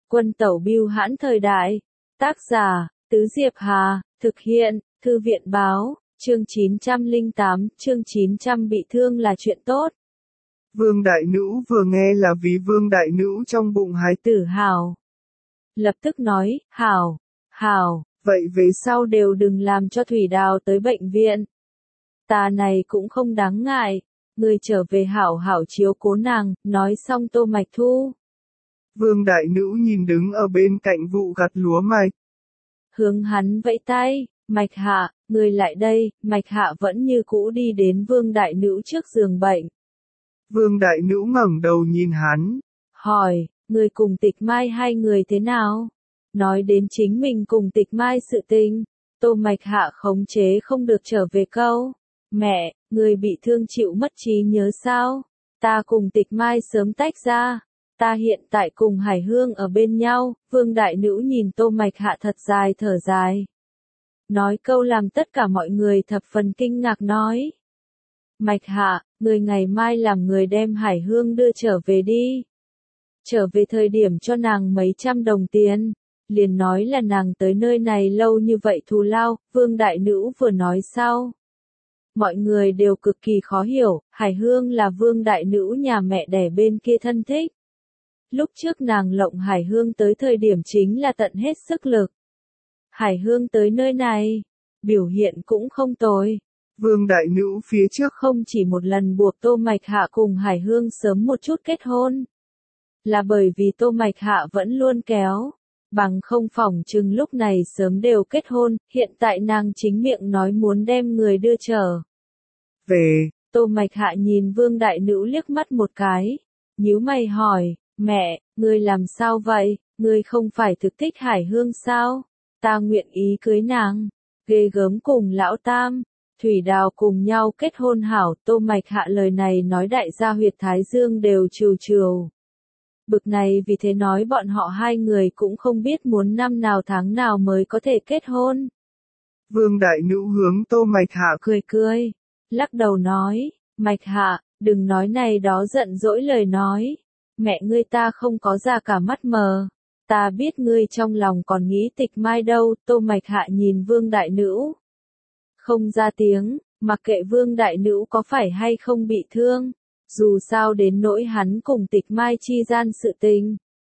Quân tẩu bưu hãn thời đại. Tác giả, Tứ Diệp Hà, thực hiện, Thư viện báo, chương 908, chương 900 bị thương là chuyện tốt. Vương Đại Nữ vừa nghe là ví Vương Đại Nữ trong bụng Hải Tử Hào. Lập tức nói, Hào, vậy về sau đều đừng làm cho Thủy Đào tới bệnh viện. Ta này cũng không đáng ngại, người trở về hảo hảo chiếu cố nàng, nói xong Tô Mạch Thu. Vương Đại Nữ nhìn đứng ở bên cạnh vụ gặt lúa mạch. Hướng hắn vẫy tay, Mạch Hạ, người lại đây, Mạch Hạ vẫn như cũ đi đến Vương Đại Nữ trước giường bệnh. Vương Đại Nữ ngẩng đầu nhìn hắn. Hỏi, người cùng Tịch Mai hai người thế nào? Nói đến chính mình cùng Tịch Mai sự tình, Tô Mạch Hạ khống chế không được trở về câu. Mẹ, người bị thương chịu mất trí nhớ sao? Ta cùng Tịch Mai sớm tách ra. Ta hiện tại cùng Hải Hương ở bên nhau. Vương Đại Nữ nhìn Tô Mạch Hạ thật dài thở dài. Nói câu làm tất cả mọi người thập phần kinh ngạc nói. Mạch Hạ, người ngày mai làm người đem Hải Hương đưa trở về đi. Trở về thời điểm cho nàng mấy trăm đồng tiền. Liền nói là nàng tới nơi này lâu như vậy thù lao. Vương Đại Nữ vừa nói sau. Mọi người đều cực kỳ khó hiểu. Hải Hương là Vương Đại Nữ nhà mẹ đẻ bên kia thân thích. Lúc trước nàng lộng Hải Hương tới thời điểm chính là tận hết sức lực. Hải Hương tới nơi này, biểu hiện cũng không tồi. Vương Đại Nữ phía trước không chỉ một lần buộc Tô Mạch Hạ cùng Hải Hương sớm một chút kết hôn. Là bởi vì Tô Mạch Hạ vẫn luôn kéo. Bằng không phỏng chừng lúc này sớm đều kết hôn, hiện tại nàng chính miệng nói muốn đem người đưa trở về. Tô Mạch Hạ nhìn Vương Đại Nữ liếc mắt một cái, nhíu mày hỏi. Mẹ, ngươi làm sao vậy? Ngươi không phải thực thích Hải Hương sao? Ta nguyện ý cưới nàng. Ghê gớm cùng lão tam. Thủy Đào cùng nhau kết hôn hảo. Tô Mạch Hạ lời này nói đại gia huyệt thái dương đều trừ trừ. Bực này vì thế nói bọn họ hai người cũng không biết muốn năm nào tháng nào mới có thể kết hôn. Vương Đại Nữ hướng Tô Mạch Hạ cười. Lắc đầu nói. Mạch Hạ, đừng nói này đó giận dỗi lời nói. Mẹ ngươi ta không có ra cả mắt mờ. Ta biết ngươi trong lòng còn nghĩ Tịch Mai đâu. Tô Mạch Hạ nhìn Vương Đại Nữ. Không ra tiếng, mặc kệ Vương Đại Nữ có phải hay không bị thương. Dù sao đến nỗi hắn cùng Tịch Mai chi gian sự tình.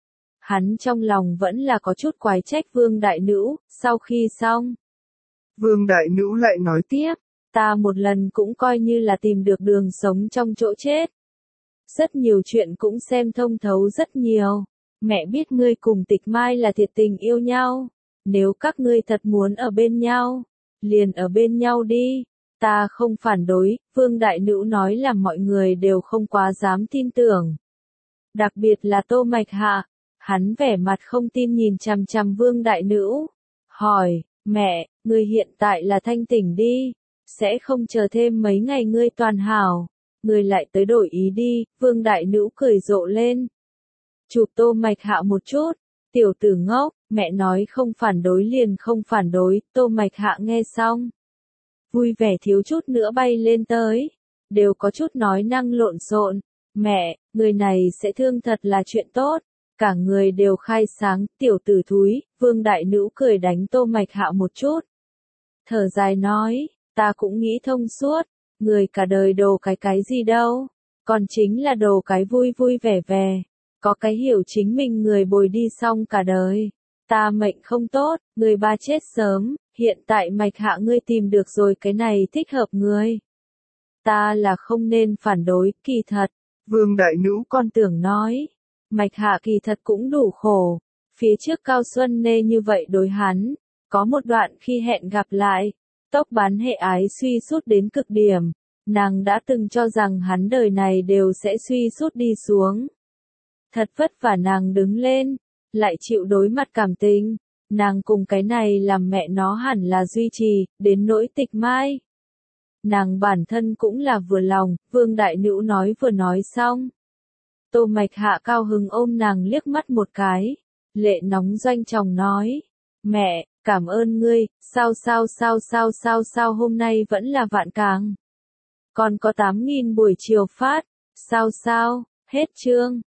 Hắn trong lòng vẫn là có chút quái trách Vương Đại Nữ. Sau khi xong, Vương Đại Nữ lại nói tiếp. Ta một lần cũng coi như là tìm được đường sống trong chỗ chết. Rất nhiều chuyện cũng xem thông thấu rất nhiều. Mẹ biết ngươi cùng Tịch Mai là thiệt tình yêu nhau. Nếu các ngươi thật muốn ở bên nhau, liền ở bên nhau đi. Ta không phản đối. Vương Đại Nữ nói là mọi người đều không quá dám tin tưởng. Đặc biệt là Tô Mạch Hạ. Hắn vẻ mặt không tin nhìn chằm chằm Vương Đại Nữ. Hỏi, mẹ, ngươi hiện tại là thanh tỉnh đi. Sẽ không chờ thêm mấy ngày ngươi toàn hảo. Người lại tới đổi ý đi. Vương Đại Nữ cười rộ lên. Chụp Tô Mạch Hạ một chút. Tiểu tử ngốc, mẹ nói không phản đối liền không phản đối. Tô Mạch Hạ nghe xong, vui vẻ thiếu chút nữa bay lên tới. Đều có chút nói năng lộn xộn. Mẹ, người này sẽ thương thật là chuyện tốt. Cả người đều khai sáng. Tiểu tử thúi. Vương Đại Nữ cười đánh Tô Mạch Hạ một chút. Thở dài nói. Ta cũng nghĩ thông suốt. Người cả đời đồ cái gì đâu. Còn chính là đồ cái vui vui vẻ vẻ. Có cái hiểu chính mình người bồi đi xong cả đời. Ta mệnh không tốt, người ba chết sớm. Hiện tại Mạch Hạ ngươi tìm được rồi cái này thích hợp ngươi. Ta là không nên phản đối, kỳ thật. Vương Đại Nữ con tưởng nói. Mạch Hạ kỳ thật cũng đủ khổ. Phía trước Cao Xuân Nê như vậy đối hắn. Có một đoạn khi hẹn gặp lại. Tốc bán hệ ái suy sút đến cực điểm. Nàng đã từng cho rằng hắn đời này đều sẽ suy sút đi xuống. Thật vất vả nàng đứng lên. Lại chịu đối mặt cảm tình. Nàng cùng cái này làm mẹ nó hẳn là duy trì. Đến nỗi Tịch Mai. Nàng bản thân cũng là vừa lòng. Vương Đại Nữ nói vừa nói xong. Tô Mạch Hạ cao hứng ôm nàng liếc mắt một cái. Lệ nóng doanh chồng nói. Mẹ, cảm ơn ngươi. Sao hôm nay vẫn là vạn càng. Còn có 8.000 buổi chiều phát. Sao, hết chương.